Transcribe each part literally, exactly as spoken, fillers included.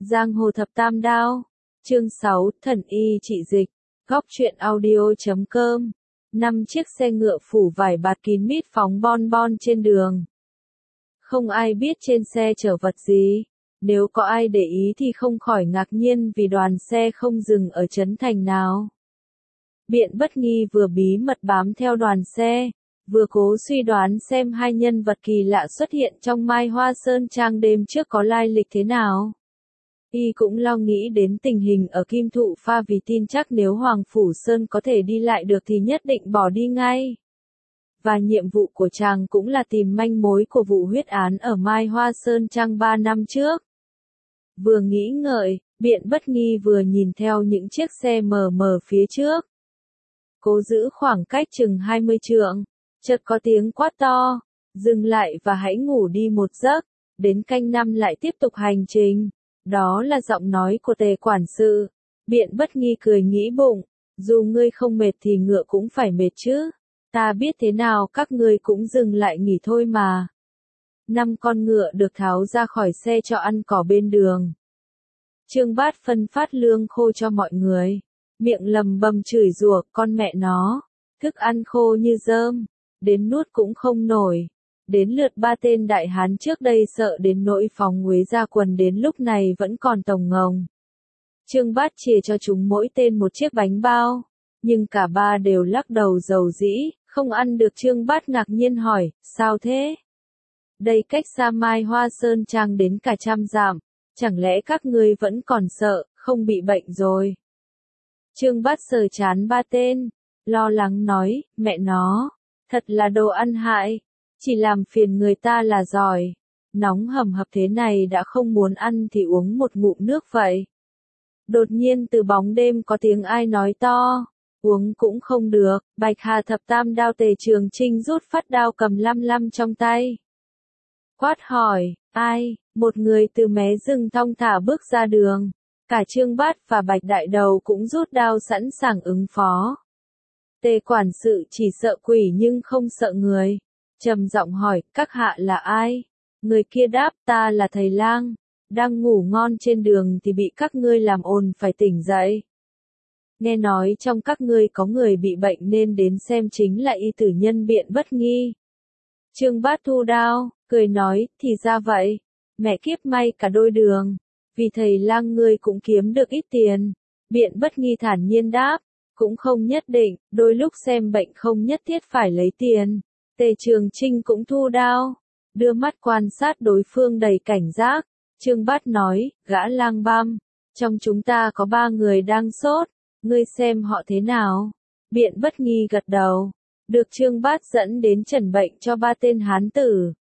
Giang hồ thập tam đao. Chương sáu, thần y trị dịch. Góc truyện audio.com. Năm chiếc xe ngựa phủ vải bạt kín mít phóng bon bon trên đường. Không ai biết trên xe chở vật gì. Nếu có ai để ý thì không khỏi ngạc nhiên vì đoàn xe không dừng ở trấn thành nào. Biện Bất Nghi vừa bí mật bám theo đoàn xe, vừa cố suy đoán xem hai nhân vật kỳ lạ xuất hiện trong Mai Hoa Sơn Trang đêm trước có lai lịch thế nào. Y cũng lo nghĩ đến tình hình ở Kim Thụ Pha vì tin chắc nếu Hoàng Phủ Sơn có thể đi lại được thì nhất định bỏ đi ngay. Và nhiệm vụ của chàng cũng là tìm manh mối của vụ huyết án ở Mai Hoa Sơn Trang ba năm trước. Vừa nghĩ ngợi, Biện Bất Nghi vừa nhìn theo những chiếc xe mờ mờ phía trước. Cố giữ khoảng cách chừng hai mươi trượng, chợt có tiếng quát to, dừng lại và hãy ngủ đi một giấc, đến canh năm lại tiếp tục hành trình. Đó là giọng nói của Tề quản sự. Biện Bất Nghi cười nghĩ bụng, dù ngươi không mệt thì ngựa cũng phải mệt chứ, ta biết thế nào các ngươi cũng dừng lại nghỉ thôi mà. Năm con ngựa được tháo ra khỏi xe cho ăn cỏ bên đường. Trương Bát phân phát lương khô cho mọi người, miệng lầm bầm chửi rủa con mẹ nó, thức ăn khô như rơm, đến nuốt cũng không nổi. Đến lượt ba tên đại hán trước đây sợ đến nỗi phóng uế ra quần đến lúc này vẫn còn tồng ngồng. Trương Bát chìa cho chúng mỗi tên một chiếc bánh bao, nhưng cả ba đều lắc đầu dầu dĩ, không ăn được. Trương Bát ngạc nhiên hỏi, sao thế? Đây cách xa Mai Hoa Sơn Trang đến cả trăm dặm, chẳng lẽ các ngươi vẫn còn sợ, không bị bệnh rồi? Trương Bát sờ chán ba tên, lo lắng nói, mẹ nó, thật là đồ ăn hại. Chỉ làm phiền người ta là giỏi. Nóng hầm hập thế này đã không muốn ăn thì uống một ngụm nước vậy. Đột nhiên từ bóng đêm có tiếng ai nói to. Uống cũng không được. Bạch Hà thập tam đao. Tề Trường Trinh rút phát đao cầm lăm lăm trong tay. Quát hỏi, ai? Một người từ mé rừng thong thả bước ra đường. Cả Trương Bát và Bạch Đại Đầu cũng rút đao sẵn sàng ứng phó. Tề quản sự chỉ sợ quỷ nhưng không sợ người. Trầm giọng hỏi, các hạ là ai? Người kia đáp, ta là thầy lang, đang ngủ ngon trên đường thì bị các ngươi làm ồn phải tỉnh dậy. Nghe nói trong các ngươi có người bị bệnh nên đến xem, chính là y tử nhân Biện Bất Nghi. Trương Bát thu đao, cười nói, thì ra vậy, mẹ kiếp may cả đôi đường, vì thầy lang ngươi cũng kiếm được ít tiền. Biện Bất Nghi thản nhiên đáp, cũng không nhất định, đôi lúc xem bệnh không nhất thiết phải lấy tiền. Tề Trường Trinh cũng thu đao, đưa mắt quan sát đối phương đầy cảnh giác. Trương Bát nói, gã lang băm, trong chúng ta có ba người đang sốt, ngươi xem họ thế nào? Biện Bất Nghi gật đầu, được Trương Bát dẫn đến trần bệnh cho ba tên hán tử.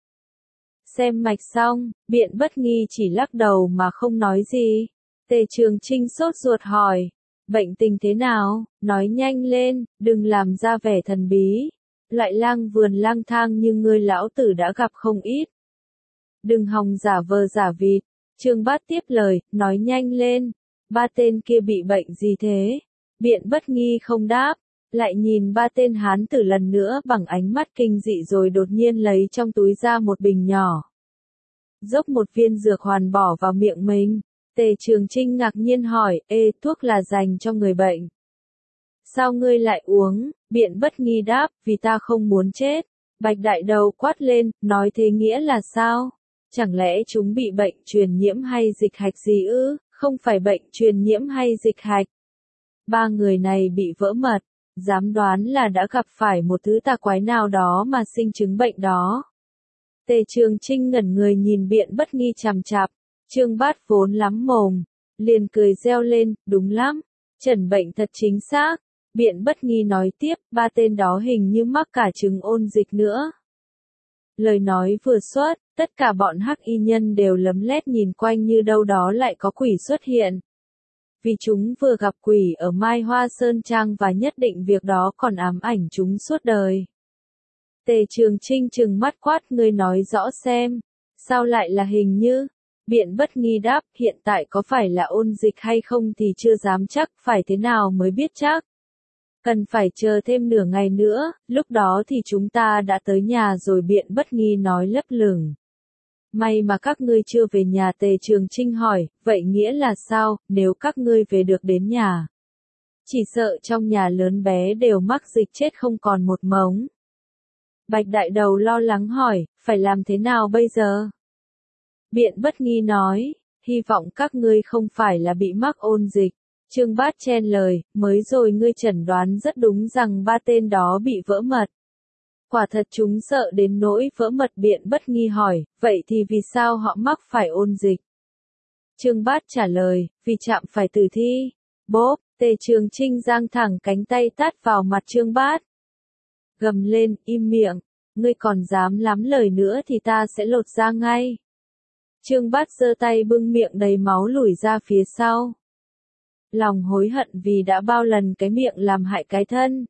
Xem mạch xong, Biện Bất Nghi chỉ lắc đầu mà không nói gì. Tề Trường Trinh sốt ruột hỏi, bệnh tình thế nào? Nói nhanh lên, đừng làm ra vẻ thần bí. Loại lang vườn lang thang như ngươi lão tử đã gặp không ít. Đừng hòng giả vờ giả vịt. Trương Bát tiếp lời, nói nhanh lên. Ba tên kia bị bệnh gì thế? Biện Bất Nghi không đáp, lại nhìn ba tên hán tử lần nữa bằng ánh mắt kinh dị rồi đột nhiên lấy trong túi ra một bình nhỏ. Dốc một viên dược hoàn bỏ vào miệng mình. Tề Trường Trinh ngạc nhiên hỏi, ê, thuốc là dành cho người bệnh. Sao ngươi lại uống? Biện Bất Nghi đáp, vì ta không muốn chết. Bạch Đại Đầu quát lên, nói thế nghĩa là sao? Chẳng lẽ chúng bị bệnh truyền nhiễm hay dịch hạch gì ư? Không phải bệnh truyền nhiễm hay dịch hạch. Ba người này bị vỡ mật, dám đoán là đã gặp phải một thứ tà quái nào đó mà sinh chứng bệnh đó. Tề Trường Trinh ngẩn người nhìn Biện Bất Nghi chằm chằm. Trương Bát vốn lắm mồm, liền cười reo lên, đúng lắm, trần bệnh thật chính xác. Biện Bất Nghi nói tiếp, ba tên đó hình như mắc cả chứng ôn dịch nữa. Lời nói vừa xuất, tất cả bọn hắc y nhân đều lấm lét nhìn quanh như đâu đó lại có quỷ xuất hiện. Vì chúng vừa gặp quỷ ở Mai Hoa Sơn Trang và nhất định việc đó còn ám ảnh chúng suốt đời. Tề Trường Trinh trừng mắt quát, ngươi nói rõ xem, sao lại là hình như? Biện Bất Nghi đáp, hiện tại có phải là ôn dịch hay không thì chưa dám chắc, phải thế nào mới biết chắc. Cần phải chờ thêm nửa ngày nữa, lúc đó thì chúng ta đã tới nhà rồi. Biện Bất Nghi nói lấp lửng. May mà các ngươi chưa về nhà. Tề Trường Trinh hỏi, vậy nghĩa là sao, nếu các ngươi về được đến nhà? Chỉ sợ trong nhà lớn bé đều mắc dịch chết không còn một mống. Bạch Đại Đầu lo lắng hỏi, phải làm thế nào bây giờ? Biện Bất Nghi nói, hy vọng các ngươi không phải là bị mắc ôn dịch. Trương Bát chen lời, mới rồi ngươi chẩn đoán rất đúng rằng ba tên đó bị vỡ mật. Quả thật chúng sợ đến nỗi vỡ mật. Biện Bất Nghi hỏi, vậy thì vì sao họ mắc phải ôn dịch? Trương Bát trả lời, vì chạm phải tử thi. Bốp, Tề Trường Trinh giang thẳng cánh tay tát vào mặt Trương Bát. Gầm lên, im miệng, ngươi còn dám lắm lời nữa thì ta sẽ lột da ngay. Trương Bát giơ tay bưng miệng đầy máu lùi ra phía sau. Lòng hối hận vì đã bao lần cái miệng làm hại cái thân.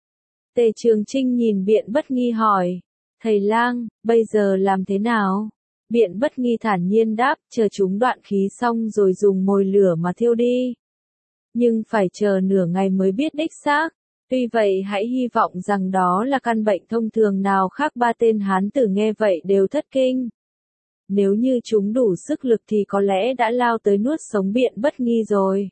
Tề Trường Trinh nhìn Biện Bất Nghi hỏi, thầy lang, bây giờ làm thế nào? Biện Bất Nghi thản nhiên đáp, chờ chúng đoạn khí xong rồi dùng mồi lửa mà thiêu đi. Nhưng phải chờ nửa ngày mới biết đích xác. Tuy vậy hãy hy vọng rằng đó là căn bệnh thông thường nào khác. Ba tên hán tử nghe vậy đều thất kinh. Nếu như chúng đủ sức lực thì có lẽ đã lao tới nuốt sống Biện Bất Nghi rồi.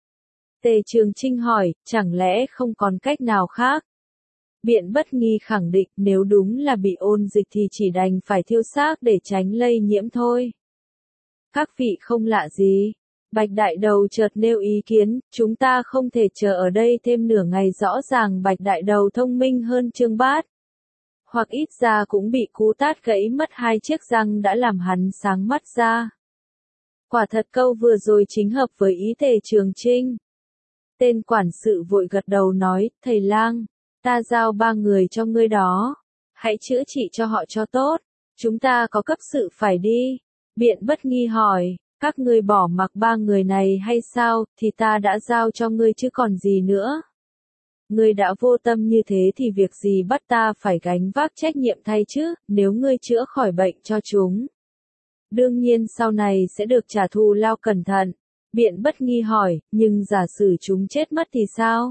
Tề Trường Trinh hỏi, chẳng lẽ không còn cách nào khác? Biện Bất Nghi khẳng định, nếu đúng là bị ôn dịch thì chỉ đành phải thiêu xác để tránh lây nhiễm thôi. Các vị không lạ gì? Bạch Đại Đầu chợt nêu ý kiến, chúng ta không thể chờ ở đây thêm nửa ngày. Rõ ràng Bạch Đại Đầu thông minh hơn Trương Bát. Hoặc ít ra cũng bị cú tát gãy mất hai chiếc răng đã làm hắn sáng mắt ra. Quả thật câu vừa rồi chính hợp với ý Tề Trường Trinh. Tên quản sự vội gật đầu nói, thầy lang, ta giao ba người cho ngươi đó. Hãy chữa trị cho họ cho tốt. Chúng ta có cấp sự phải đi. Biện Bất Nghi hỏi, các ngươi bỏ mặc ba người này hay sao, thì ta đã giao cho ngươi chứ còn gì nữa. Ngươi đã vô tâm như thế thì việc gì bắt ta phải gánh vác trách nhiệm thay chứ, nếu ngươi chữa khỏi bệnh cho chúng. Đương nhiên sau này sẽ được trả thù lao cẩn thận. Biện Bất Nghi hỏi, nhưng giả sử chúng chết mất thì sao?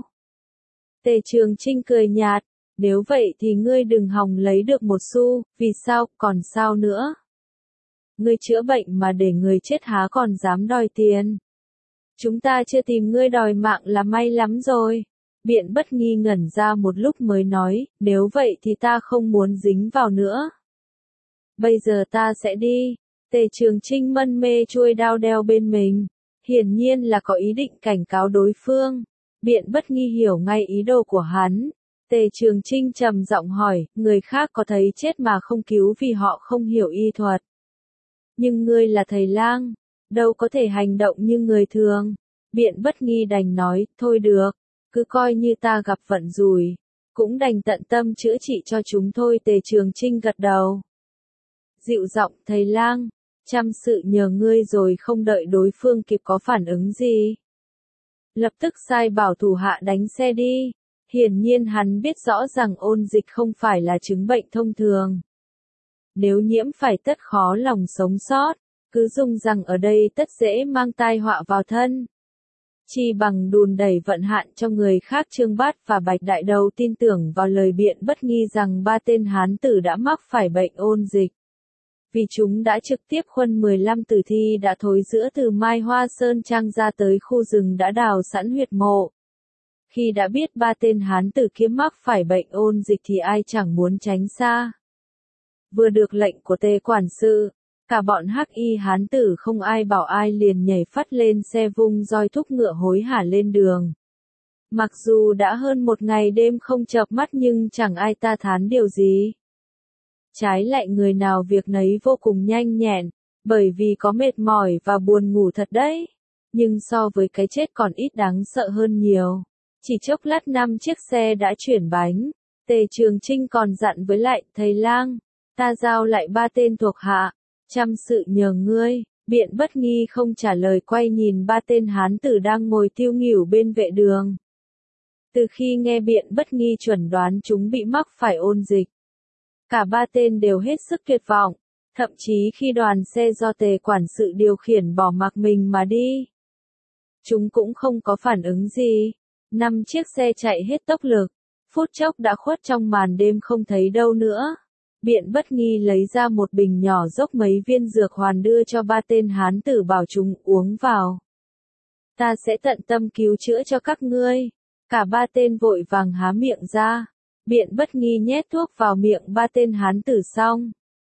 Tề Trường Trinh cười nhạt, nếu vậy thì ngươi đừng hòng lấy được một xu, vì sao, còn sao nữa? Ngươi chữa bệnh mà để người chết há còn dám đòi tiền. Chúng ta chưa tìm ngươi đòi mạng là may lắm rồi. Biện Bất Nghi ngẩn ra một lúc mới nói, nếu vậy thì ta không muốn dính vào nữa. Bây giờ ta sẽ đi. Tề Trường Trinh mân mê chuôi đao đeo bên mình. Hiển nhiên là có ý định cảnh cáo đối phương. Biện Bất Nghi hiểu ngay ý đồ của hắn. Tề Trường Trinh trầm giọng hỏi, người khác có thấy chết mà không cứu vì họ không hiểu y thuật. Nhưng ngươi là thầy lang, đâu có thể hành động như người thường. Biện Bất Nghi đành nói, thôi được, cứ coi như ta gặp vận rủi, cũng đành tận tâm chữa trị cho chúng thôi. Tề Trường Trinh gật đầu. Dịu giọng, thầy lang, chăm sự nhờ ngươi rồi. Không đợi đối phương kịp có phản ứng gì, lập tức sai bảo thủ hạ đánh xe đi. Hiển nhiên hắn biết rõ rằng ôn dịch không phải là chứng bệnh thông thường. Nếu nhiễm phải tất khó lòng sống sót, cứ dùng rằng ở đây tất dễ mang tai họa vào thân. Chi bằng đùn đẩy vận hạn cho người khác. Trương Bát và Bạch Đại Đầu tin tưởng vào lời Biện Bất Nghi rằng ba tên hán tử đã mắc phải bệnh ôn dịch. Vì chúng đã trực tiếp khuân mười lăm tử thi đã thối rữa từ Mai Hoa Sơn Trang ra tới khu rừng đã đào sẵn huyệt mộ. Khi đã biết ba tên hán tử kia mắc phải bệnh ôn dịch thì ai chẳng muốn tránh xa. Vừa được lệnh của Tề quản sự, cả bọn hắc y hán tử không ai bảo ai liền nhảy phắt lên xe vung roi thúc ngựa hối hả lên đường. Mặc dù đã hơn một ngày đêm không chợp mắt nhưng chẳng ai ta thán điều gì. Trái lại người nào việc nấy vô cùng nhanh nhẹn, bởi vì có mệt mỏi và buồn ngủ thật đấy. Nhưng so với cái chết còn ít đáng sợ hơn nhiều. Chỉ chốc lát năm chiếc xe đã chuyển bánh. Tề Trường Trinh còn dặn với lại, thầy lang, ta giao lại ba tên thuộc hạ, chăm sự nhờ ngươi. Biện Bất Nghi không trả lời, quay nhìn ba tên hán tử đang ngồi tiêu nghỉu bên vệ đường. Từ khi nghe Biện Bất Nghi chuẩn đoán chúng bị mắc phải ôn dịch, cả ba tên đều hết sức tuyệt vọng. Thậm chí khi đoàn xe do Tề quản sự điều khiển bỏ mặc mình mà đi, chúng cũng không có phản ứng gì. Năm chiếc xe chạy hết tốc lực, phút chốc đã khuất trong màn đêm không thấy đâu nữa. Biện Bất Nghi lấy ra một bình nhỏ dốc mấy viên dược hoàn đưa cho ba tên hán tử bảo chúng uống vào. Ta sẽ tận tâm cứu chữa cho các ngươi. Cả ba tên vội vàng há miệng ra. Biện Bất Nghi nhét thuốc vào miệng ba tên hán tử xong.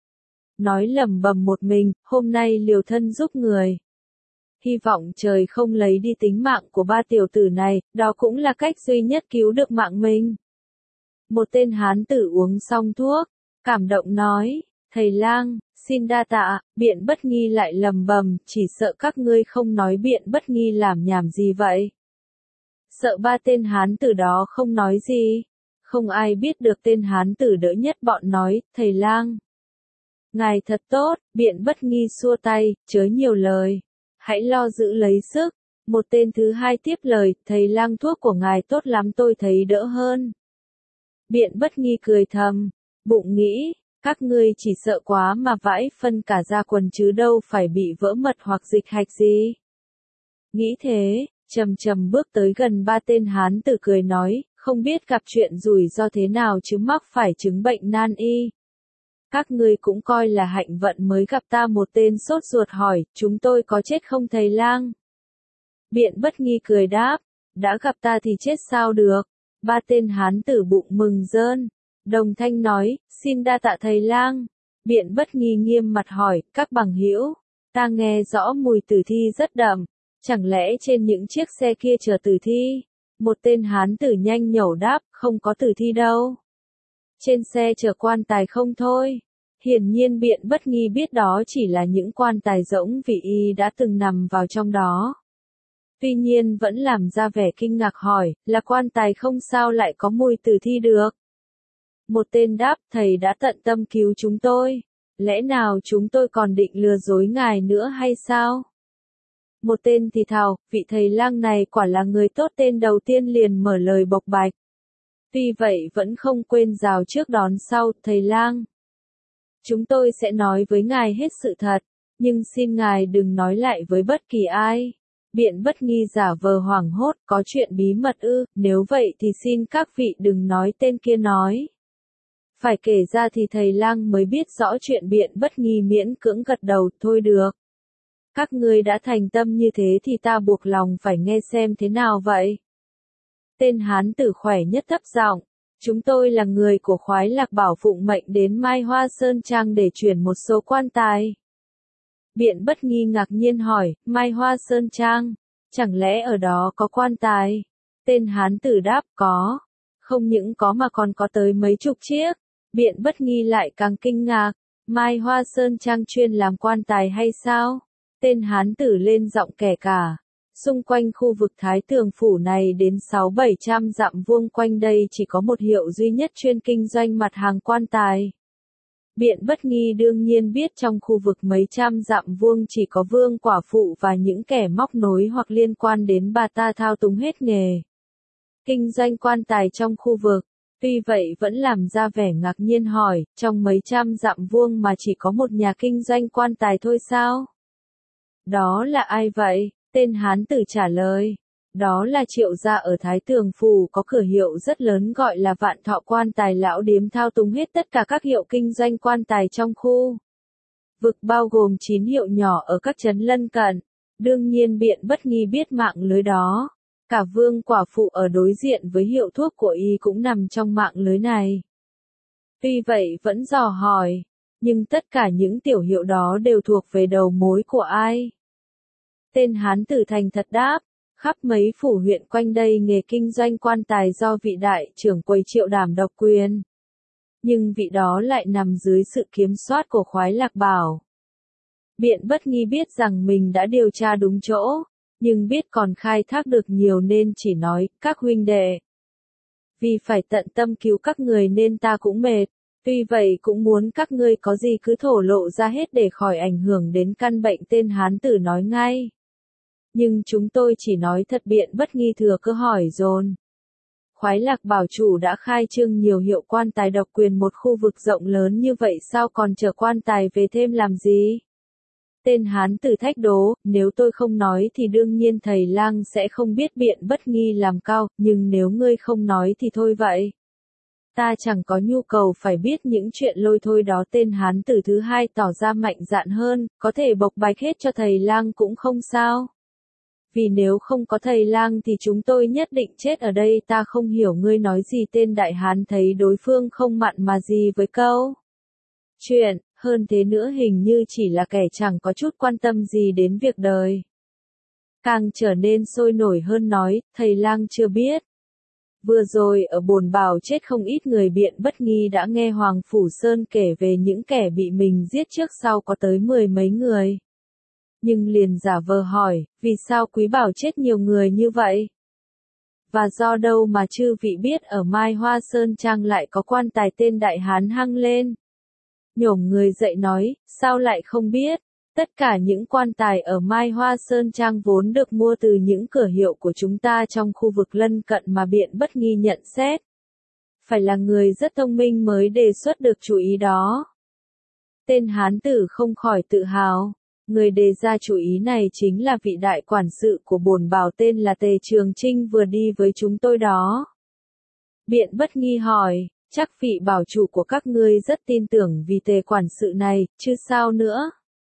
Nói lẩm bẩm một mình, hôm nay liều thân giúp người. Hy vọng trời không lấy đi tính mạng của ba tiểu tử này, đó cũng là cách duy nhất cứu được mạng mình. Một tên hán tử uống xong thuốc, cảm động nói, thầy lang, xin đa tạ. Biện Bất Nghi lại lầm bầm, chỉ sợ các ngươi không nói Biện Bất Nghi làm nhảm gì vậy. Sợ ba tên hán tử đó không nói gì. Không ai biết được tên hán tử đỡ nhất bọn nói, thầy lang. Ngài thật tốt. Biện Bất Nghi xua tay, chớ nhiều lời. Hãy lo giữ lấy sức. Một tên thứ hai tiếp lời, thầy lang thuốc của ngài tốt lắm, tôi thấy đỡ hơn. Biện Bất Nghi cười thầm, bụng nghĩ, các ngươi chỉ sợ quá mà vãi phân cả ra quần chứ đâu phải bị vỡ mật hoặc dịch hạch gì. Nghĩ thế, chầm chầm bước tới gần ba tên hán tử cười nói, không biết gặp chuyện rủi ro thế nào chứ mắc phải chứng bệnh nan y. Các ngươi cũng coi là hạnh vận mới gặp ta. Một tên sốt ruột hỏi, chúng tôi có chết không thầy lang? Biện Bất Nghi cười đáp, đã gặp ta thì chết sao được. Ba tên hán tử bụng mừng rơn. Đồng thanh nói, xin đa tạ thầy lang. Biện Bất Nghi nghiêm mặt hỏi, các bằng hữu, ta nghe rõ mùi tử thi rất đậm. Chẳng lẽ trên những chiếc xe kia chờ tử thi? Một tên hán tử nhanh nhẩu đáp, không có tử thi đâu. Trên xe chờ quan tài không thôi. Hiển nhiên Biện Bất Nghi biết đó chỉ là những quan tài rỗng vì y đã từng nằm vào trong đó. Tuy nhiên vẫn làm ra vẻ kinh ngạc hỏi, là quan tài không sao lại có mùi tử thi được. Một tên đáp, thầy đã tận tâm cứu chúng tôi. Lẽ nào chúng tôi còn định lừa dối ngài nữa hay sao? Một tên thì thào, vị thầy lang này quả là người tốt. Tên đầu tiên liền mở lời bộc bạch. Tuy vậy vẫn không quên rào trước đón sau, thầy lang. Chúng tôi sẽ nói với ngài hết sự thật, nhưng xin ngài đừng nói lại với bất kỳ ai. Biện Bất Nghi giả vờ hoảng hốt, có chuyện bí mật ư, nếu vậy thì xin các vị đừng nói. Tên kia nói. Phải kể ra thì thầy lang mới biết rõ chuyện. Biện Bất Nghi miễn cưỡng gật đầu, thôi được. Các ngươi đã thành tâm như thế thì ta buộc lòng phải nghe xem thế nào vậy. Tên hán tử khỏe nhất thấp giọng, chúng tôi là người của khoái lạc bảo phụng mệnh đến Mai Hoa Sơn Trang để chuyển một số quan tài. Biện Bất Nghi ngạc nhiên hỏi, Mai Hoa Sơn Trang, chẳng lẽ ở đó có quan tài? Tên hán tử đáp, có. Không những có mà còn có tới mấy chục chiếc. Biện Bất Nghi lại càng kinh ngạc, Mai Hoa Sơn Trang chuyên làm quan tài hay sao? Tên hán tử lên giọng kẻ cả. Xung quanh khu vực Thái Tường Phủ này đến sáu bảy trăm dặm vuông quanh đây chỉ có một hiệu duy nhất chuyên kinh doanh mặt hàng quan tài. Biện Bất Nghi đương nhiên biết trong khu vực mấy trăm dặm vuông chỉ có vương quả phụ và những kẻ móc nối hoặc liên quan đến bà ta thao túng hết nghề kinh doanh quan tài trong khu vực. Tuy vậy vẫn làm ra vẻ ngạc nhiên hỏi, trong mấy trăm dặm vuông mà chỉ có một nhà kinh doanh quan tài thôi sao? Đó là ai vậy? Tên hán tử trả lời. Đó là Triệu gia ở Thái Tường Phủ, có cửa hiệu rất lớn gọi là Vạn Thọ Quan Tài. Lão điếm thao túng hết tất cả các hiệu kinh doanh quan tài trong khu vực, bao gồm chín hiệu nhỏ ở các trấn lân cận. Đương nhiên Biện Bất Nghi biết mạng lưới đó. Cả vương quả phụ ở đối diện với hiệu thuốc của y cũng nằm trong mạng lưới này. Tuy vậy vẫn dò hỏi, nhưng tất cả những tiểu hiệu đó đều thuộc về đầu mối của ai? Tên hán tử thành thật đáp, khắp mấy phủ huyện quanh đây nghề kinh doanh quan tài do vị đại trưởng quầy Triệu đảm độc quyền. Nhưng vị đó lại nằm dưới sự kiểm soát của khoái lạc bảo. Biện Bất Nghi biết rằng mình đã điều tra đúng chỗ, nhưng biết còn khai thác được nhiều nên chỉ nói, các huynh đệ. Vì phải tận tâm cứu các người nên ta cũng mệt, tuy vậy cũng muốn các ngươi có gì cứ thổ lộ ra hết để khỏi ảnh hưởng đến căn bệnh. Tên hán tử nói ngay. Nhưng chúng tôi chỉ nói thật. Biện Bất Nghi thừa cơ hỏi dồn. Khoái lạc bảo chủ đã khai trương nhiều hiệu quan tài độc quyền một khu vực rộng lớn như vậy, sao còn chờ quan tài về thêm làm gì? Tên hán tử thách đố, nếu tôi không nói thì đương nhiên thầy lang sẽ không biết. Biện Bất Nghi làm cao, nhưng nếu ngươi không nói thì thôi vậy. Ta chẳng có nhu cầu phải biết những chuyện lôi thôi đó. Tên hán tử thứ hai tỏ ra mạnh dạn hơn, có thể bộc bạch hết cho thầy lang cũng không sao. Vì nếu không có thầy lang thì chúng tôi nhất định chết ở đây. Ta không hiểu ngươi nói gì. Tên đại hán thấy đối phương không mặn mà gì với câu chuyện, hơn thế nữa hình như chỉ là kẻ chẳng có chút quan tâm gì đến việc đời. Càng trở nên sôi nổi hơn nói, thầy lang chưa biết. Vừa rồi ở Bồn Bảo chết không ít người. Biện Bất Nghi đã nghe Hoàng Phủ Sơn kể về những kẻ bị mình giết trước sau có tới mười mấy người. Nhưng liền giả vờ hỏi, vì sao Quý Bảo chết nhiều người như vậy? Và do đâu mà chư vị biết ở Mai Hoa Sơn Trang lại có quan tài? Tên đại hán hăng lên. Nhổm người dậy nói, sao lại không biết? Tất cả những quan tài ở Mai Hoa Sơn Trang vốn được mua từ những cửa hiệu của chúng ta trong khu vực lân cận mà. Biện Bất Nghi nhận xét. Phải là người rất thông minh mới đề xuất được chủ ý đó. Tên hán tử không khỏi tự hào. Người đề ra chủ ý này chính là vị đại quản sự của Bồn Bảo tên là Tề Trường Trinh vừa đi với chúng tôi đó. Biện Bất Nghi hỏi, chắc vị bảo chủ của các ngươi rất tin tưởng vì Tề quản sự này, chứ sao nữa?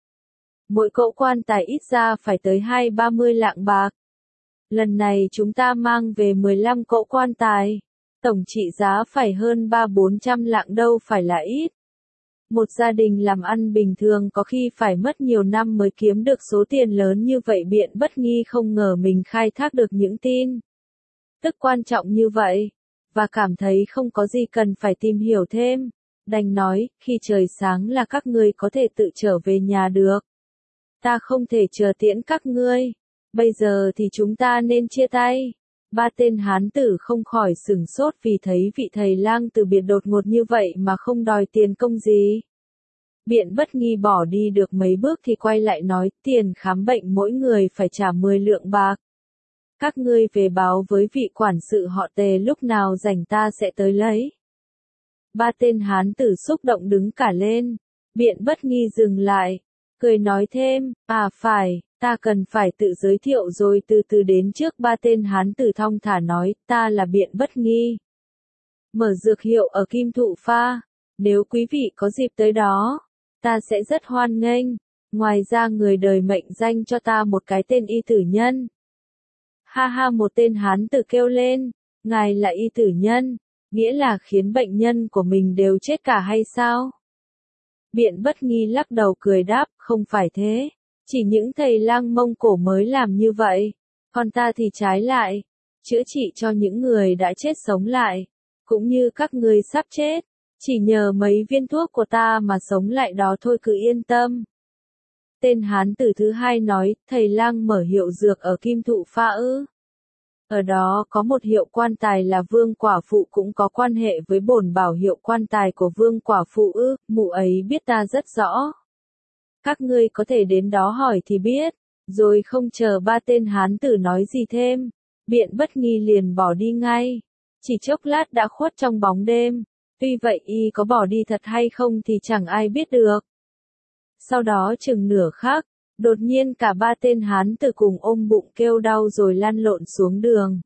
Mỗi cỗ quan tài ít ra phải tới hai ba mươi lạng bạc. Lần này chúng ta mang về mười lăm cỗ quan tài. Tổng trị giá phải hơn ba bốn trăm lạng, đâu phải là ít. Một gia đình làm ăn bình thường có khi phải mất nhiều năm mới kiếm được số tiền lớn như vậy. Biện Bất Nghi không ngờ mình khai thác được những tin tức quan trọng như vậy, và cảm thấy không có gì cần phải tìm hiểu thêm. Đành nói, khi trời sáng là các ngươi có thể tự trở về nhà được. Ta không thể chờ tiễn các ngươi. Bây giờ thì chúng ta nên chia tay. Ba tên hán tử không khỏi sửng sốt vì thấy vị thầy lang từ biệt đột ngột như vậy mà không đòi tiền công gì. Biện Bất Nghi bỏ đi được mấy bước thì quay lại nói, tiền khám bệnh mỗi người phải trả mười lượng bạc. Các ngươi về báo với vị quản sự họ Tề, lúc nào rảnh ta sẽ tới lấy. Ba tên hán tử xúc động đứng cả lên. Biện Bất Nghi dừng lại, cười nói thêm, à phải, ta cần phải tự giới thiệu rồi. Từ từ đến trước ba tên hán tử thong thả nói, ta là Biện Bất Nghi. Mở dược hiệu ở Kim Thụ Pha. Nếu quý vị có dịp tới đó, ta sẽ rất hoan nghênh. Ngoài ra người đời mệnh danh cho ta một cái tên Y Tử Nhân. Ha ha, một tên hán tử kêu lên, ngài là Y Tử Nhân, nghĩa là khiến bệnh nhân của mình đều chết cả hay sao? Biện Bất Nghi lắc đầu cười đáp, không phải thế. Chỉ những thầy lang Mông Cổ mới làm như vậy. Còn ta thì trái lại. Chữa trị cho những người đã chết sống lại. Cũng như các người sắp chết. Chỉ nhờ mấy viên thuốc của ta mà sống lại đó thôi, cứ yên tâm. Tên hán tử thứ hai nói, thầy lang mở hiệu dược ở Kim Thụ Pha ư? Ở đó có một hiệu quan tài là Vương Quả Phụ cũng có quan hệ với Bồn Bảo. Hiệu quan tài của Vương Quả Phụ ư? Mụ ấy biết ta rất rõ. Các ngươi có thể đến đó hỏi thì biết. Rồi không chờ ba tên hán tử nói gì thêm, Biện Bất Nghi liền bỏ đi ngay. Chỉ chốc lát đã khuất trong bóng đêm. Tuy vậy y có bỏ đi thật hay không thì chẳng ai biết được. Sau đó chừng nửa khắc, đột nhiên cả ba tên hán tử cùng ôm bụng kêu đau rồi lăn lộn xuống đường.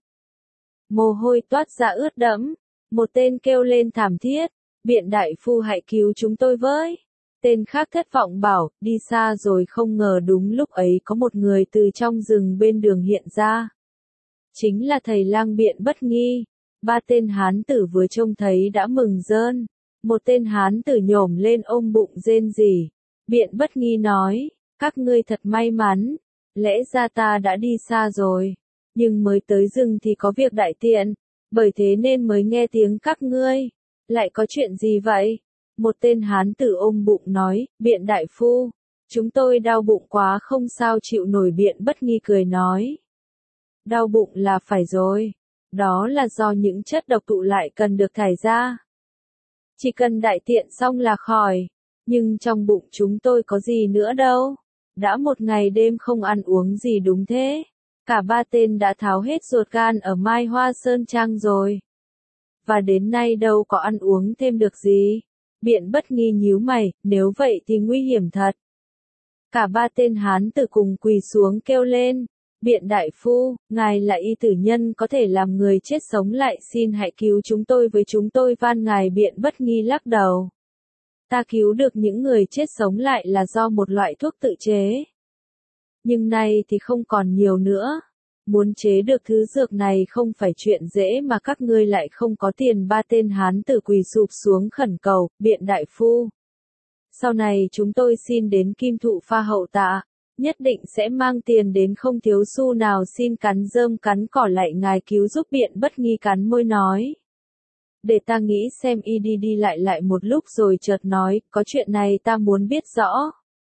Mồ hôi toát ra ướt đẫm. Một tên kêu lên thảm thiết, Biện đại phu hãy cứu chúng tôi với. Tên khác thất vọng bảo, đi xa rồi. Không ngờ đúng lúc ấy có một người từ trong rừng bên đường hiện ra. Chính là thầy lang Biện Bất Nghi. Ba tên hán tử vừa trông thấy đã mừng rơn. Một tên hán tử nhổm lên ôm bụng rên rỉ. Biện Bất Nghi nói, các ngươi thật may mắn. Lẽ ra ta đã đi xa rồi. Nhưng mới tới rừng thì có việc đại tiện. Bởi thế nên mới nghe tiếng các ngươi. Lại có chuyện gì vậy? Một tên hán tử ôm bụng nói, Biện đại phu, chúng tôi đau bụng quá không sao chịu nổi. Biện Bất Nghi cười nói, đau bụng là phải rồi. Đó là do những chất độc tụ lại cần được thải ra. Chỉ cần đại tiện xong là khỏi. Nhưng trong bụng chúng tôi có gì nữa đâu. Đã một ngày đêm không ăn uống gì đúng thế. Cả ba tên đã tháo hết ruột gan ở Mai Hoa Sơn Trang rồi. Và đến nay đâu có ăn uống thêm được gì. Biện Bất Nghi nhíu mày, nếu vậy thì nguy hiểm thật. Cả ba tên hán tử cùng quỳ xuống kêu lên, Biện đại phu, ngài là y tử nhân có thể làm người chết sống lại, xin hãy cứu chúng tôi với chúng tôi van ngài. Biện Bất Nghi lắc đầu. Ta cứu được những người chết sống lại là do một loại thuốc tự chế. Nhưng nay thì không còn nhiều nữa. Muốn chế được thứ dược này không phải chuyện dễ mà các ngươi lại không có tiền. Ba tên hán tử quỳ sụp xuống khẩn cầu, Biện đại phu. Sau này chúng tôi xin đến Kim Thụ Pha hậu tạ, nhất định sẽ mang tiền đến không thiếu xu nào. Xin cắn rơm cắn cỏ lại ngài cứu giúp. Biện Bất Nghi cắn môi nói. Để ta nghĩ xem. Y đi đi lại lại một lúc rồi chợt nói, có chuyện này ta muốn biết rõ.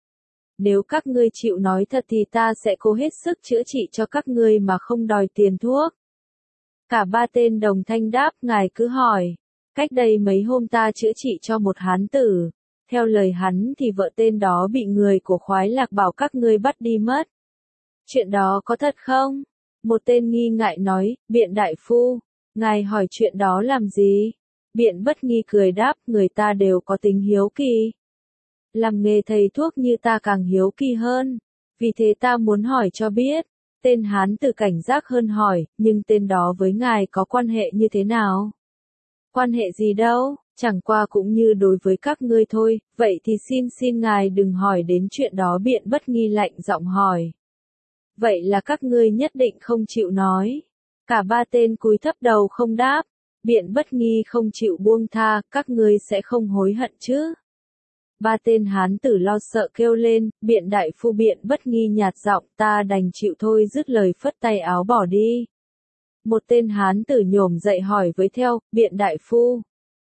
Nếu các ngươi chịu nói thật thì ta sẽ cố hết sức chữa trị cho các ngươi mà không đòi tiền thuốc. Cả ba tên đồng thanh đáp, ngài cứ hỏi. Cách đây mấy hôm ta chữa trị cho một hán tử. Theo lời hắn thì vợ tên đó bị người của Khoái Lạc Bảo các ngươi bắt đi mất. Chuyện đó có thật không? Một tên nghi ngại nói, Biện đại phu, ngài hỏi chuyện đó làm gì? Biện Bất Nghi cười đáp, người ta đều có tính hiếu kỳ. Làm nghề thầy thuốc như ta càng hiếu kỳ hơn. Vì thế ta muốn hỏi cho biết. Tên hán tử cảnh giác hơn hỏi, nhưng tên đó với ngài có quan hệ như thế nào? Quan hệ gì đâu, chẳng qua cũng như đối với các ngươi thôi, vậy thì xin xin ngài đừng hỏi đến chuyện đó. Biện Bất Nghi lạnh giọng hỏi. Vậy là các ngươi nhất định không chịu nói. Cả ba tên cúi thấp đầu không đáp. Biện Bất Nghi không chịu buông tha, các ngươi sẽ không hối hận chứ? Ba tên hán tử lo sợ kêu lên, Biện đại phu. Biện Bất Nghi nhạt giọng, ta đành chịu thôi, dứt lời phất tay áo bỏ đi. Một tên hán tử nhổm dậy hỏi với theo, Biện đại phu.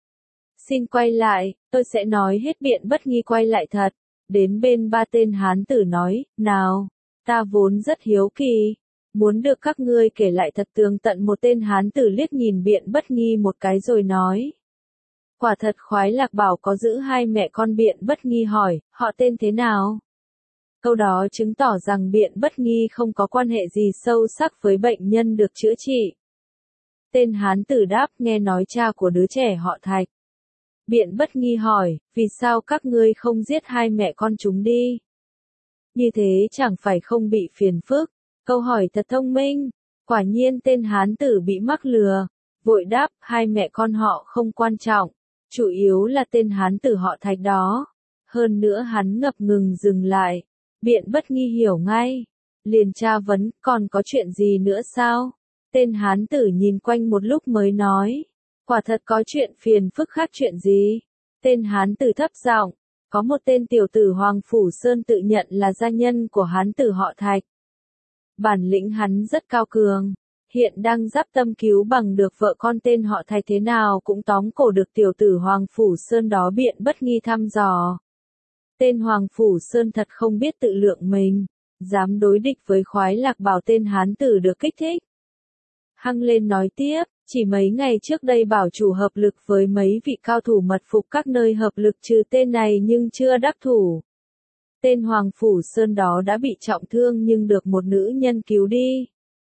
Xin quay lại, tôi sẽ nói hết. Biện Bất Nghi quay lại thật. Đến bên ba tên hán tử nói, nào, ta vốn rất hiếu kỳ. Muốn được các ngươi kể lại thật tường tận. Một tên hán tử liếc nhìn Biện Bất Nghi một cái rồi nói. Quả thật Khoái Lạc Bảo có giữ hai mẹ con. Biện Bất Nghi hỏi, họ tên thế nào? Câu đó chứng tỏ rằng Biện Bất Nghi không có quan hệ gì sâu sắc với bệnh nhân được chữa trị. Tên hán tử đáp, nghe nói cha của đứa trẻ họ Thạch. Biện Bất Nghi hỏi, vì sao các ngươi không giết hai mẹ con chúng đi? Như thế chẳng phải không bị phiền phức? Câu hỏi thật thông minh. Quả nhiên tên hán tử bị mắc lừa. Vội đáp, hai mẹ con họ không quan trọng. Chủ yếu là tên hán tử họ Thạch đó. Hơn nữa hắn ngập ngừng dừng lại. Biện Bất Nghi hiểu ngay. Liền tra vấn, còn có chuyện gì nữa sao? Tên hán tử nhìn quanh một lúc mới nói. Quả thật có chuyện phiền phức khác. Chuyện gì? Tên hán tử thấp giọng. Có một tên tiểu tử Hoàng Phủ Sơn tự nhận là gia nhân của hán tử họ Thạch. Bản lĩnh hắn rất cao cường. Hiện đang giáp tâm cứu bằng được vợ con tên họ Thạch, thế nào cũng tóm cổ được tiểu tử Hoàng Phủ Sơn đó. Biện Bất Nghi thăm dò. Tên Hoàng Phủ Sơn thật không biết tự lượng mình. Dám đối địch với Khoái Lạc Bảo. Tên hán tử được kích thích. Hăng lên nói tiếp, chỉ mấy ngày trước đây bảo chủ hợp lực với mấy vị cao thủ mật phục các nơi hợp lực trừ tên này nhưng chưa đắc thủ. Tên Hoàng Phủ Sơn đó đã bị trọng thương nhưng được một nữ nhân cứu đi.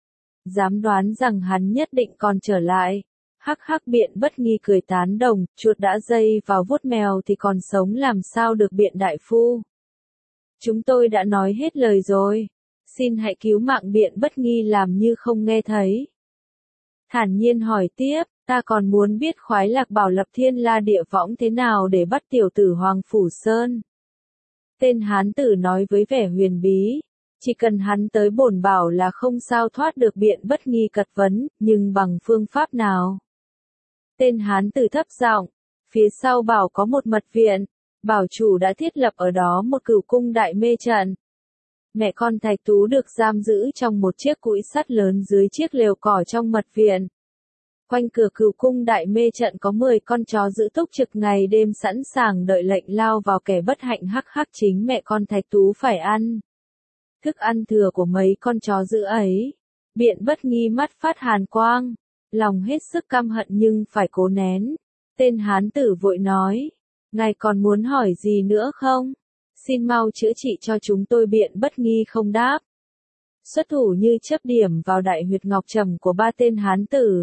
Dám đoán rằng hắn nhất định còn trở lại. Hắc hắc. Biện Bất Nghi cười tán đồng, chuột đã dây vào vuốt mèo thì còn sống làm sao được. Biện đại phu. Chúng tôi đã nói hết lời rồi. Xin hãy cứu mạng. Biện Bất Nghi làm như không nghe thấy. Thản nhiên hỏi tiếp, ta còn muốn biết Khoái Lạc Bảo lập thiên la địa võng thế nào để bắt tiểu tử Hoàng Phủ Sơn. Tên hán tử nói với vẻ huyền bí, chỉ cần hắn tới bổn bảo là không sao thoát được. Biện Bất Nghi cật vấn, nhưng bằng phương pháp nào? Tên hán tử thấp giọng, phía sau bảo có một mật viện, bảo chủ đã thiết lập ở đó một cửu cung đại mê trận. Mẹ con Thạch Tú được giam giữ trong một chiếc cũi sắt lớn dưới chiếc lều cỏ trong mật viện. Quanh cửa cửu cung đại mê trận có mười con chó giữ túc trực ngày đêm sẵn sàng đợi lệnh lao vào kẻ bất hạnh. Hắc hắc. Chính mẹ con Thạch Tú phải ăn thức ăn thừa của mấy con chó giữ ấy. Biện Bất Nghi mắt phát hàn quang, lòng hết sức căm hận nhưng phải cố nén. Tên hán tử vội nói, ngài còn muốn hỏi gì nữa không? Xin mau chữa trị cho chúng tôi. Biện Bất Nghi không đáp. Xuất thủ như chớp điểm vào đại huyệt ngọc trầm của ba tên hán tử.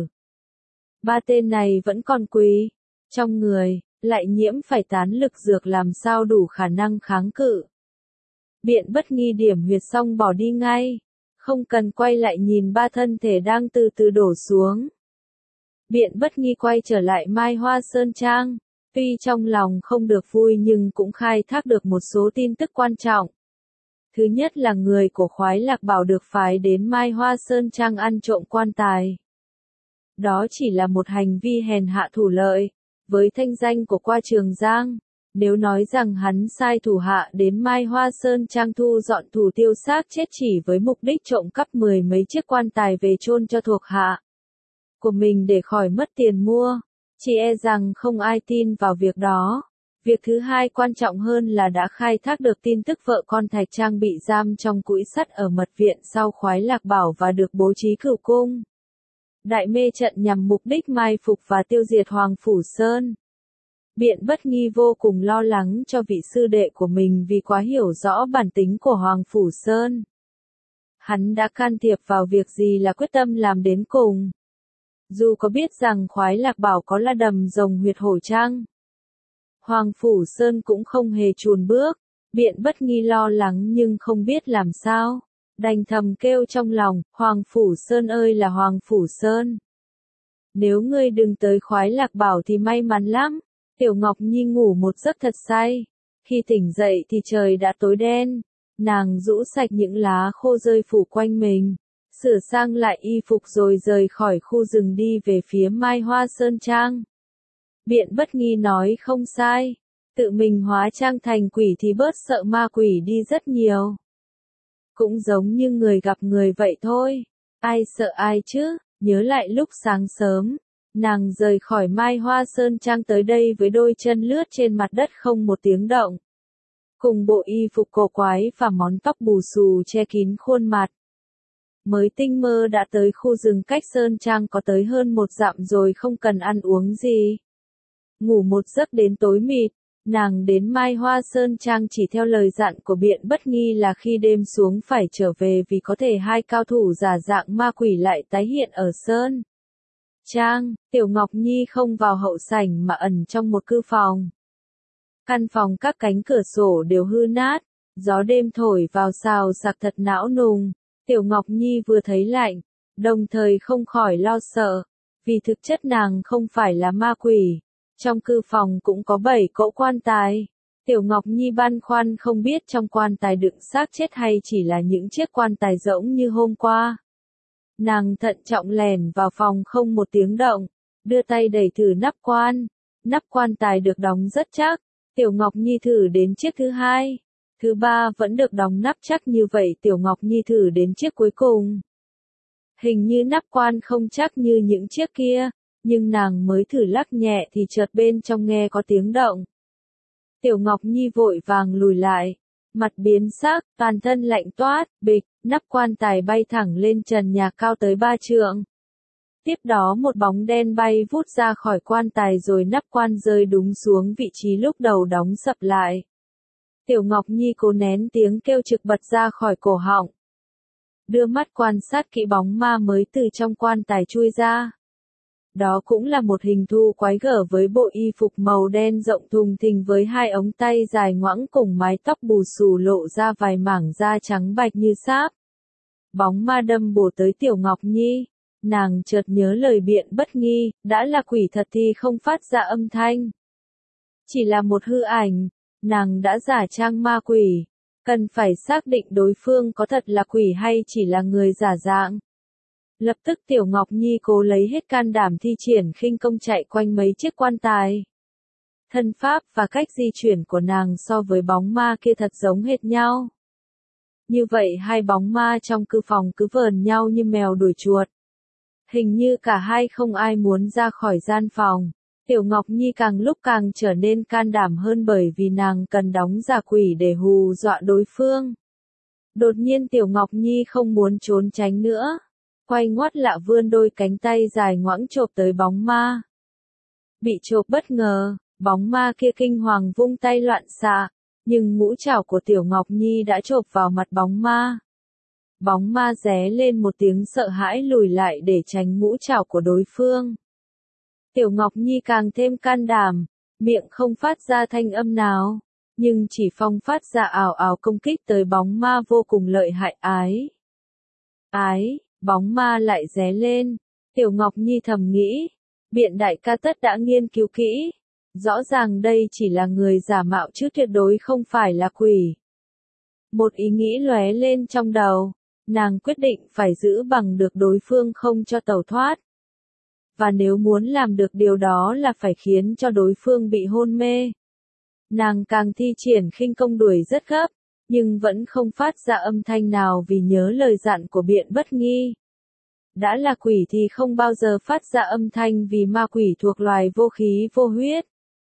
Ba tên này vẫn còn quỳ trong người, lại nhiễm phải tán lực dược làm sao đủ khả năng kháng cự. Biện Bất Nghi điểm huyệt xong bỏ đi ngay. Không cần quay lại nhìn ba thân thể đang từ từ đổ xuống. Biện Bất Nghi quay trở lại Mai Hoa Sơn Trang. Tuy trong lòng không được vui nhưng cũng khai thác được một số tin tức quan trọng. Thứ nhất là người của Khoái Lạc Bảo được phái đến Mai Hoa Sơn Trang ăn trộm quan tài. Đó chỉ là một hành vi hèn hạ thủ lợi, với thanh danh của Qua Trường Giang. Nếu nói rằng hắn sai thủ hạ đến Mai Hoa Sơn Trang thu dọn thủ tiêu xác chết chỉ với mục đích trộm cắp mười mấy chiếc quan tài về chôn cho thuộc hạ của mình để khỏi mất tiền mua, chỉ e rằng không ai tin vào việc đó. Việc thứ hai quan trọng hơn là đã khai thác được tin tức vợ con Thạch Trang bị giam trong cũi sắt ở mật viện sau Khoái Lạc Bảo và được bố trí cửu cung đại mê trận nhằm mục đích mai phục và tiêu diệt Hoàng Phủ Sơn. Biện Bất Nghi vô cùng lo lắng cho vị sư đệ của mình vì quá hiểu rõ bản tính của Hoàng Phủ Sơn. Hắn đã can thiệp vào việc gì là quyết tâm làm đến cùng. Dù có biết rằng Khoái Lạc Bảo có là đầm rồng huyệt hổ trang, Hoàng Phủ Sơn cũng không hề chùn bước. Biện Bất Nghi lo lắng nhưng không biết làm sao. Đành thầm kêu trong lòng, Hoàng Phủ Sơn ơi là Hoàng Phủ Sơn. Nếu ngươi đừng tới Khoái Lạc Bảo thì may mắn lắm. Tiểu Ngọc Nhi ngủ một giấc thật say. Khi tỉnh dậy thì trời đã tối đen. Nàng rũ sạch những lá khô rơi phủ quanh mình, sửa sang lại y phục rồi rời khỏi khu rừng đi về phía Mai Hoa Sơn Trang. Biện Bất Nghi nói không sai. Tự mình hóa trang thành quỷ thì bớt sợ ma quỷ đi rất nhiều. Cũng giống như người gặp người vậy thôi. Ai sợ ai chứ? Nhớ lại lúc sáng sớm, nàng rời khỏi Mai Hoa Sơn Trang tới đây với đôi chân lướt trên mặt đất không một tiếng động. Cùng bộ y phục cổ quái và món tóc bù xù che kín khuôn mặt. Mới tinh mơ đã tới khu rừng cách Sơn Trang có tới hơn một dặm rồi không cần ăn uống gì. Ngủ một giấc đến tối mịt, nàng đến Mai Hoa Sơn Trang chỉ theo lời dặn của Biện Bất Nghi là khi đêm xuống phải trở về vì có thể hai cao thủ giả dạng ma quỷ lại tái hiện ở Sơn Trang. Tiểu Ngọc Nhi không vào hậu sảnh mà ẩn trong một cư phòng. Căn phòng các cánh cửa sổ đều hư nát, gió đêm thổi vào xào xạc thật não nùng. Tiểu Ngọc Nhi vừa thấy lạnh, đồng thời không khỏi lo sợ, vì thực chất nàng không phải là ma quỷ. Trong cư phòng cũng có bảy cỗ quan tài. Tiểu Ngọc Nhi băn khoăn không biết trong quan tài đựng xác chết hay chỉ là những chiếc quan tài rỗng như hôm qua. Nàng thận trọng lèn vào phòng không một tiếng động, đưa tay đẩy thử nắp quan. Nắp quan tài được đóng rất chắc. Tiểu Ngọc Nhi thử đến chiếc thứ hai, thứ ba vẫn được đóng nắp chắc như vậy. Tiểu Ngọc Nhi thử đến chiếc cuối cùng. Hình như nắp quan không chắc như những chiếc kia, nhưng nàng mới thử lắc nhẹ thì chợt bên trong nghe có tiếng động. Tiểu Ngọc Nhi vội vàng lùi lại, mặt biến sắc, toàn thân lạnh toát, bịch, nắp quan tài bay thẳng lên trần nhà cao tới ba trượng. Tiếp đó một bóng đen bay vút ra khỏi quan tài rồi nắp quan rơi đúng xuống vị trí lúc đầu đóng sập lại. Tiểu Ngọc Nhi cố nén tiếng kêu trực bật ra khỏi cổ họng. Đưa mắt quan sát kỹ bóng ma mới từ trong quan tài chui ra. Đó cũng là một hình thù quái gở với bộ y phục màu đen rộng thùng thình với hai ống tay dài ngoãng cùng mái tóc bù xù lộ ra vài mảng da trắng bạch như sáp. Bóng ma đâm bổ tới Tiểu Ngọc Nhi. Nàng chợt nhớ lời Biện Bất Nghi, đã là quỷ thật thì không phát ra âm thanh. Chỉ là một hư ảnh, nàng đã giả trang ma quỷ. Cần phải xác định đối phương có thật là quỷ hay chỉ là người giả dạng. Lập tức Tiểu Ngọc Nhi cố lấy hết can đảm thi triển khinh công chạy quanh mấy chiếc quan tài. Thân pháp và cách di chuyển của nàng so với bóng ma kia thật giống hệt nhau. Như vậy hai bóng ma trong cư phòng cứ vờn nhau như mèo đuổi chuột. Hình như cả hai không ai muốn ra khỏi gian phòng. Tiểu Ngọc Nhi càng lúc càng trở nên can đảm hơn bởi vì nàng cần đóng giả quỷ để hù dọa đối phương. Đột nhiên Tiểu Ngọc Nhi không muốn trốn tránh nữa. Quay ngoắt lạ vươn đôi cánh tay dài ngoãng chộp tới bóng ma. Bị chộp bất ngờ, bóng ma kia kinh hoàng vung tay loạn xạ, nhưng ngũ trảo của Tiểu Ngọc Nhi đã chộp vào mặt bóng ma. Bóng ma ré lên một tiếng sợ hãi lùi lại để tránh ngũ trảo của đối phương. Tiểu Ngọc Nhi càng thêm can đảm, miệng không phát ra thanh âm nào, nhưng chỉ phong phát ra ào ào công kích tới bóng ma vô cùng lợi hại ái. Ái, bóng ma lại ré lên. Tiểu Ngọc Nhi thầm nghĩ, biện đại ca tất đã nghiên cứu kỹ. Rõ ràng đây chỉ là người giả mạo chứ tuyệt đối không phải là quỷ. Một ý nghĩ lóe lên trong đầu, nàng quyết định phải giữ bằng được đối phương không cho tẩu thoát. Và nếu muốn làm được điều đó là phải khiến cho đối phương bị hôn mê. Nàng càng thi triển khinh công đuổi rất gấp, nhưng vẫn không phát ra âm thanh nào vì nhớ lời dặn của biện bất nghi. Đã là quỷ thì không bao giờ phát ra âm thanh vì ma quỷ thuộc loài vô khí vô huyết.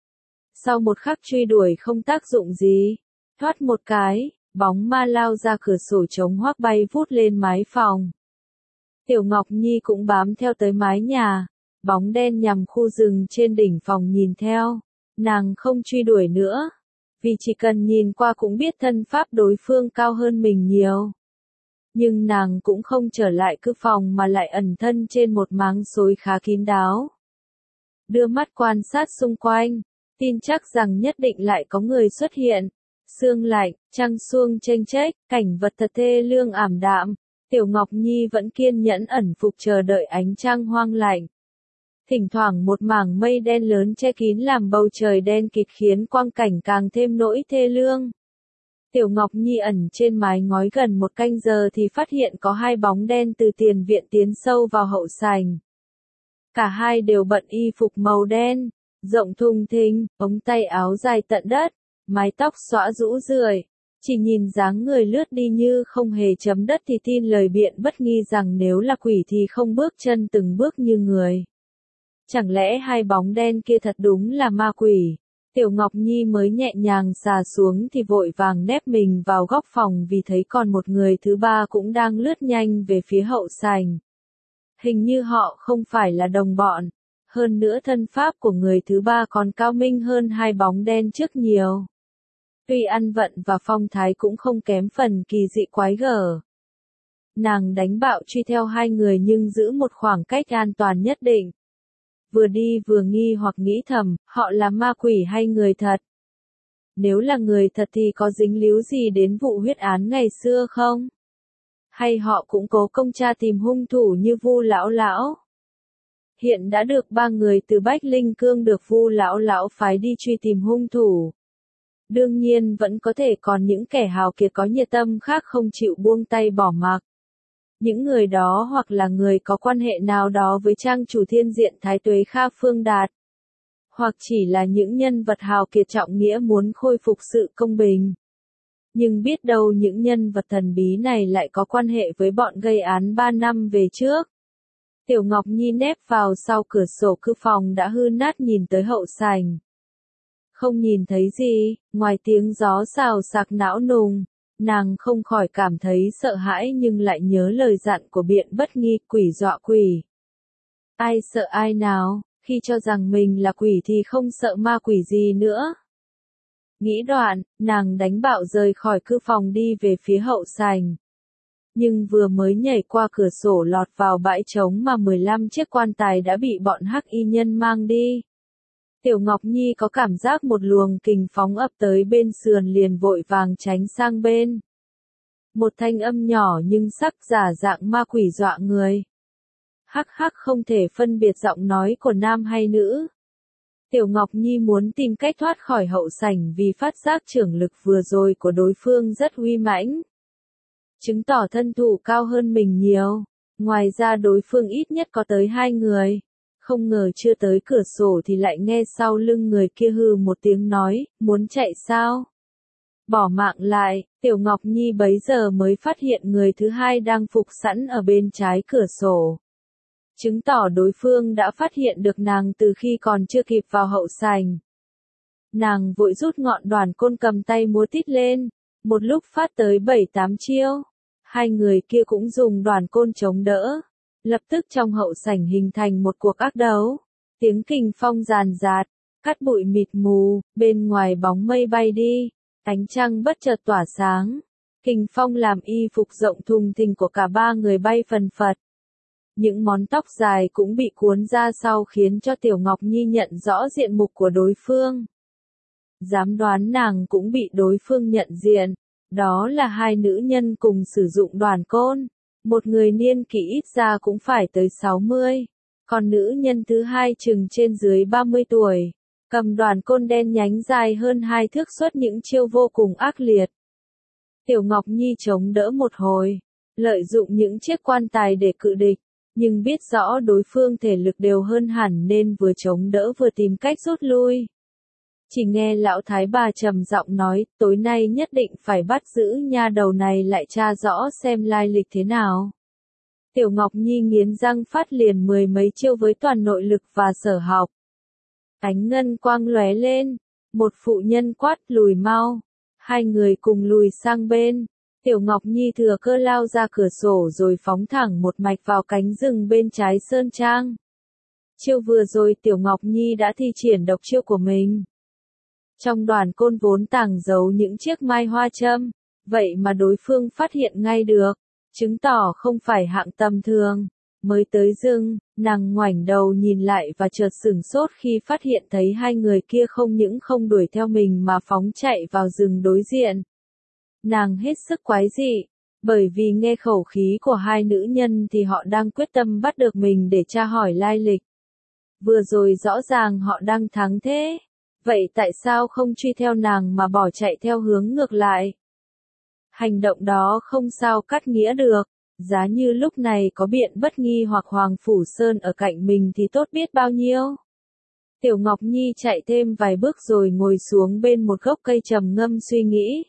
Sau một khắc truy đuổi không tác dụng gì, thoát một cái, bóng ma lao ra cửa sổ trống hoác bay vút lên mái phòng. Tiểu Ngọc Nhi cũng bám theo tới mái nhà, bóng đen nhằm khu rừng trên đỉnh phòng nhìn theo, nàng không truy đuổi nữa, vì chỉ cần nhìn qua cũng biết thân pháp đối phương cao hơn mình nhiều. Nhưng nàng cũng không trở lại cứ phòng mà lại ẩn thân trên một máng xối khá kín đáo. Đưa mắt quan sát xung quanh, tin chắc rằng nhất định lại có người xuất hiện. Sương lạnh, trăng xuông chênh chếch, cảnh vật thật thê lương ảm đạm. Tiểu Ngọc Nhi vẫn kiên nhẫn ẩn phục chờ đợi ánh trăng hoang lạnh. Thỉnh thoảng một mảng mây đen lớn che kín làm bầu trời đen kịt khiến quang cảnh càng thêm nỗi thê lương. Tiểu Ngọc Nhi ẩn trên mái ngói gần một canh giờ thì phát hiện có hai bóng đen từ tiền viện tiến sâu vào hậu sảnh. Cả hai đều bận y phục màu đen, rộng thùng thình, ống tay áo dài tận đất, mái tóc xõa rũ rượi. Chỉ nhìn dáng người lướt đi như không hề chấm đất thì tin lời biện bất nghi rằng nếu là quỷ thì không bước chân từng bước như người. Chẳng lẽ hai bóng đen kia thật đúng là ma quỷ? Tiểu Ngọc Nhi mới nhẹ nhàng xà xuống thì vội vàng nép mình vào góc phòng vì thấy còn một người thứ ba cũng đang lướt nhanh về phía hậu sảnh. Hình như họ không phải là đồng bọn. Hơn nữa thân pháp của người thứ ba còn cao minh hơn hai bóng đen trước nhiều. Tuy ăn vận và phong thái cũng không kém phần kỳ dị quái gở. Nàng đánh bạo truy theo hai người nhưng giữ một khoảng cách an toàn nhất định. Vừa đi vừa nghi hoặc nghĩ thầm, họ là ma quỷ hay người thật? Nếu là người thật thì có dính líu gì đến vụ huyết án ngày xưa không? Hay họ cũng cố công tra tìm hung thủ như Vu lão lão? Hiện đã được ba người từ Bách Linh Cương được Vu lão lão phái đi truy tìm hung thủ. Đương nhiên vẫn có thể còn những kẻ hào kiệt có nhiệt tâm khác không chịu buông tay bỏ mặc. Những người đó hoặc là người có quan hệ nào đó với trang chủ Thiên Diện Thái Tuế Kha Phương Đạt. Hoặc chỉ là những nhân vật hào kiệt trọng nghĩa muốn khôi phục sự công bình. Nhưng biết đâu những nhân vật thần bí này lại có quan hệ với bọn gây án ba năm về trước. Tiểu Ngọc Nhi nép vào sau cửa sổ thư phòng đã hư nát nhìn tới hậu sảnh. Không nhìn thấy gì, ngoài tiếng gió xào xạc não nùng, nàng không khỏi cảm thấy sợ hãi nhưng lại nhớ lời dặn của biện bất nghi, quỷ dọa quỷ. Ai sợ ai nào, khi cho rằng mình là quỷ thì không sợ ma quỷ gì nữa. Nghĩ đoạn, nàng đánh bạo rời khỏi thư phòng đi về phía hậu sảnh. Nhưng vừa mới nhảy qua cửa sổ lọt vào bãi trống mà mười lăm chiếc quan tài đã bị bọn hắc y nhân mang đi. Tiểu Ngọc Nhi có cảm giác một luồng kình phóng ập tới bên sườn liền vội vàng tránh sang bên. Một thanh âm nhỏ nhưng sắc giả dạng ma quỷ dọa người. Hắc hắc không thể phân biệt giọng nói của nam hay nữ. Tiểu Ngọc Nhi muốn tìm cách thoát khỏi hậu sảnh vì phát giác trưởng lực vừa rồi của đối phương rất uy mãnh. Chứng tỏ thân thủ cao hơn mình nhiều. Ngoài ra đối phương ít nhất có tới hai người. Không ngờ chưa tới cửa sổ thì lại nghe sau lưng người kia hừ một tiếng nói, muốn chạy sao? Bỏ mạng lại, Tiểu Ngọc Nhi bấy giờ mới phát hiện người thứ hai đang phục sẵn ở bên trái cửa sổ. Chứng tỏ đối phương đã phát hiện được nàng từ khi còn chưa kịp vào hậu sảnh. Nàng vội rút ngọn đoàn côn cầm tay múa tít lên, một lúc phát tới bảy tám chiêu. Hai người kia cũng dùng đoàn côn chống đỡ. Lập tức trong hậu sảnh hình thành một cuộc ác đấu. Tiếng kình phong ràn rạt, cát bụi mịt mù, bên ngoài bóng mây bay đi. Ánh trăng bất chợt tỏa sáng. Kình phong làm y phục rộng thùng thình của cả ba người bay phần phật. Những món tóc dài cũng bị cuốn ra sau khiến cho Tiểu Ngọc Nhi nhận rõ diện mục của đối phương. Dám đoán nàng cũng bị đối phương nhận diện. Đó là hai nữ nhân cùng sử dụng đoàn côn. Một người niên kỷ ít ra cũng phải tới sáu mươi. Còn nữ nhân thứ hai chừng trên dưới ba mươi tuổi. Cầm đoàn côn đen nhánh dài hơn hai thước xuất những chiêu vô cùng ác liệt. Tiểu Ngọc Nhi chống đỡ một hồi. Lợi dụng những chiếc quan tài để cự địch. Nhưng biết rõ đối phương thể lực đều hơn hẳn nên vừa chống đỡ vừa tìm cách rút lui. Chỉ nghe lão thái bà trầm giọng nói, tối nay nhất định phải bắt giữ nha đầu này lại tra rõ xem lai lịch thế nào. Tiểu Ngọc Nhi nghiến răng phát liền mười mấy chiêu với toàn nội lực và sở học. Ánh ngân quang lóe lên, một phụ nhân quát lùi mau. Hai người cùng lùi sang bên. Tiểu Ngọc Nhi thừa cơ lao ra cửa sổ rồi phóng thẳng một mạch vào cánh rừng bên trái sơn trang. Chiêu vừa rồi Tiểu Ngọc Nhi đã thi triển độc chiêu của mình. Trong đoàn côn vốn tàng giấu những chiếc mai hoa châm, vậy mà đối phương phát hiện ngay được, chứng tỏ không phải hạng tầm thường. Mới tới rừng, nàng ngoảnh đầu nhìn lại và chợt sửng sốt khi phát hiện thấy hai người kia không những không đuổi theo mình mà phóng chạy vào rừng đối diện. Nàng hết sức quái dị, bởi vì nghe khẩu khí của hai nữ nhân thì họ đang quyết tâm bắt được mình để tra hỏi lai lịch. Vừa rồi rõ ràng họ đang thắng thế, vậy tại sao không truy theo nàng mà bỏ chạy theo hướng ngược lại? Hành động đó không sao cắt nghĩa được, giá như lúc này có Biện Bất Nghi hoặc Hoàng Phủ Sơn ở cạnh mình thì tốt biết bao nhiêu. Tiểu Ngọc Nhi chạy thêm vài bước rồi ngồi xuống bên một gốc cây trầm ngâm suy nghĩ.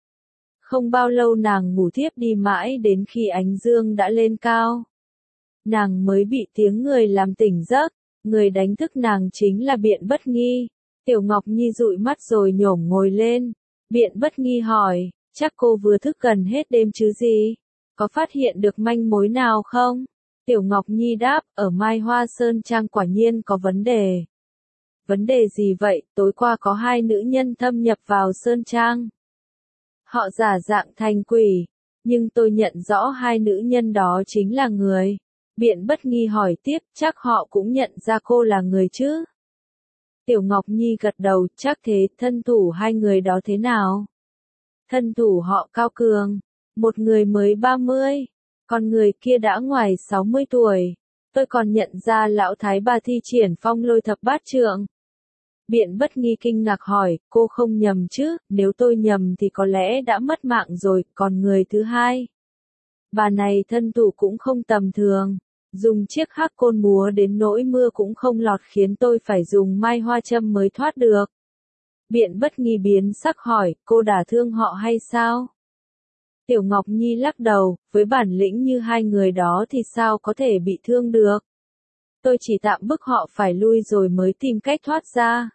Không bao lâu nàng ngủ thiếp đi mãi đến khi ánh dương đã lên cao. Nàng mới bị tiếng người làm tỉnh giấc, người đánh thức nàng chính là Biện Bất Nghi. Tiểu Ngọc Nhi dụi mắt rồi nhổm ngồi lên. Biện Bất Nghi hỏi, chắc cô vừa thức gần hết đêm chứ gì? Có phát hiện được manh mối nào không? Tiểu Ngọc Nhi đáp, ở Mai Hoa Sơn Trang quả nhiên có vấn đề. Vấn đề gì vậy? Tối qua có hai nữ nhân thâm nhập vào Sơn Trang. Họ giả dạng thành quỷ, nhưng tôi nhận rõ hai nữ nhân đó chính là người. Biện Bất Nghi hỏi tiếp, chắc họ cũng nhận ra cô là người chứ? Tiểu Ngọc Nhi gật đầu, chắc thế. Thân thủ hai người đó thế nào? Thân thủ họ cao cường, một người mới ba mươi, còn người kia đã ngoài sáu mươi tuổi. Tôi còn nhận ra lão thái bà thi triển phong lôi thập bát trượng. Biện Bất Nghi kinh ngạc hỏi, cô không nhầm chứ? Nếu tôi nhầm thì có lẽ đã mất mạng rồi. Còn người thứ hai, bà này thân thủ cũng không tầm thường, dùng chiếc hắc côn múa đến nỗi mưa cũng không lọt khiến tôi phải dùng mai hoa châm mới thoát được. Biện Bất Nghi biến sắc hỏi, cô đả thương họ hay sao? Tiểu Ngọc Nhi lắc đầu, với bản lĩnh như hai người đó thì sao có thể bị thương được? Tôi chỉ tạm bức họ phải lui rồi mới tìm cách thoát ra.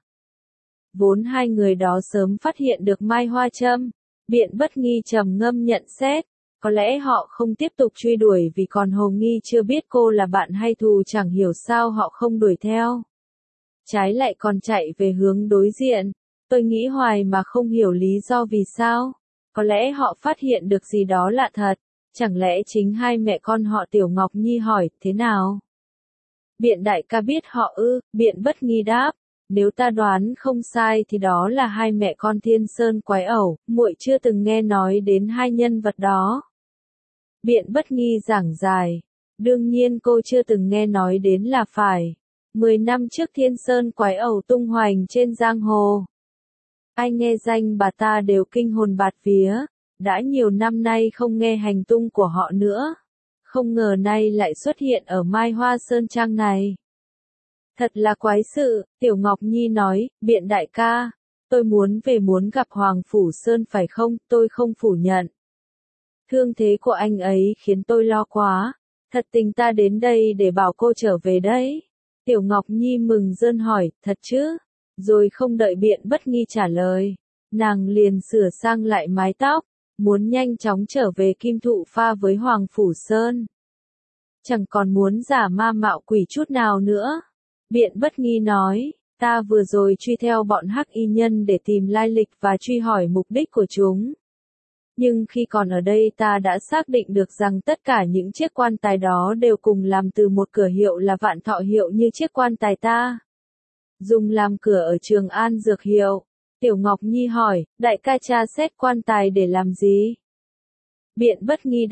Vốn hai người đó sớm phát hiện được mai hoa châm. Biện Bất Nghi trầm ngâm nhận xét, có lẽ họ không tiếp tục truy đuổi vì còn hồ nghi chưa biết cô là bạn hay thù, chẳng hiểu sao họ không đuổi theo. Trái lại còn chạy về hướng đối diện. Tôi nghĩ hoài mà không hiểu lý do vì sao. Có lẽ họ phát hiện được gì đó lạ thật. Chẳng lẽ chính hai mẹ con họ? Tiểu Ngọc Nhi hỏi, thế nào? Biện đại ca biết họ ư? Biện Bất Nghi đáp, nếu ta đoán không sai thì đó là hai mẹ con Thiên Sơn Quái Ẩu, muội chưa từng nghe nói đến hai nhân vật đó. Biện Bất Nghi giảng dài, đương nhiên cô chưa từng nghe nói đến là phải. Mười năm trước Thiên Sơn Quái Ẩu tung hoành trên giang hồ. Ai nghe danh bà ta đều kinh hồn bạt vía, đã nhiều năm nay không nghe hành tung của họ nữa. Không ngờ nay lại xuất hiện ở Mai Hoa Sơn Trang này. Thật là quái sự, Tiểu Ngọc Nhi nói, Biện đại ca, tôi muốn về muốn gặp Hoàng Phủ Sơn phải không? Tôi không phủ nhận. Thương thế của anh ấy khiến tôi lo quá, thật tình ta đến đây để bảo cô trở về đấy. Tiểu Ngọc Nhi mừng rơn hỏi, thật chứ? Rồi không đợi Biện Bất Nghi trả lời, nàng liền sửa sang lại mái tóc, muốn nhanh chóng trở về Kim Thụ Pha với Hoàng Phủ Sơn. Chẳng còn muốn giả ma mạo quỷ chút nào nữa. Biện Bất Nghi nói, ta vừa rồi truy theo bọn hắc y nhân để tìm lai lịch và truy hỏi mục đích của chúng. Nhưng khi còn ở đây ta đã xác định được rằng tất cả những chiếc quan tài đó đều cùng làm từ một cửa hiệu là Vạn Thọ hiệu như chiếc quan tài ta dùng làm cửa ở Trường An Dược Hiệu. Tiểu Ngọc Nhi hỏi, đại ca tra xét quan tài để làm gì? Biện Bất Nghi đáp,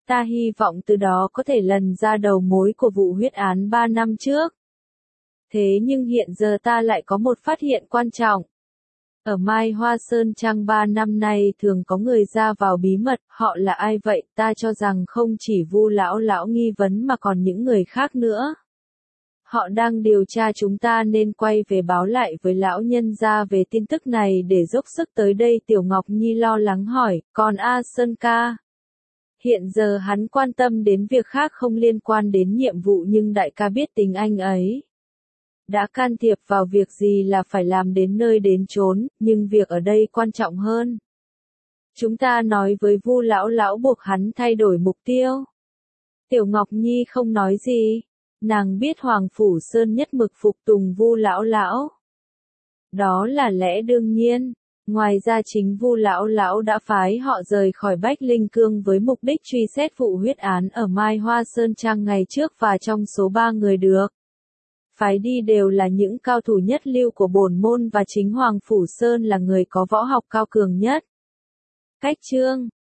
Ta hy vọng từ đó có thể lần ra đầu mối của vụ huyết án ba năm trước. Thế nhưng hiện giờ ta lại có một phát hiện quan trọng. Ở Mai Hoa Sơn Trang ba năm nay thường có người ra vào bí mật, họ là ai vậy? Ta cho rằng không chỉ Vu lão lão nghi vấn mà còn những người khác nữa. Họ đang điều tra chúng ta nên quay về báo lại với lão nhân gia về tin tức này để dốc sức tới đây. Tiểu Ngọc Nhi lo lắng hỏi, còn A Sơn ca? Hiện giờ hắn quan tâm đến việc khác không liên quan đến nhiệm vụ nhưng đại ca biết tính anh ấy. Đã can thiệp vào việc gì là phải làm đến nơi đến chốn, nhưng việc ở đây quan trọng hơn. Chúng ta nói với Vu lão lão buộc hắn thay đổi mục tiêu. Tiểu Ngọc Nhi không nói gì. Nàng biết Hoàng Phủ Sơn nhất mực phục tùng Vu lão lão. Đó là lẽ đương nhiên. Ngoài ra chính Vu lão lão đã phái họ rời khỏi Bách Linh Cương với mục đích truy xét vụ huyết án ở Mai Hoa Sơn Trang ngày trước và trong số ba người được phái đi đều là những cao thủ nhất lưu của bổn môn và chính Hoàng Phủ Sơn là người có võ học cao cường nhất. Cách chương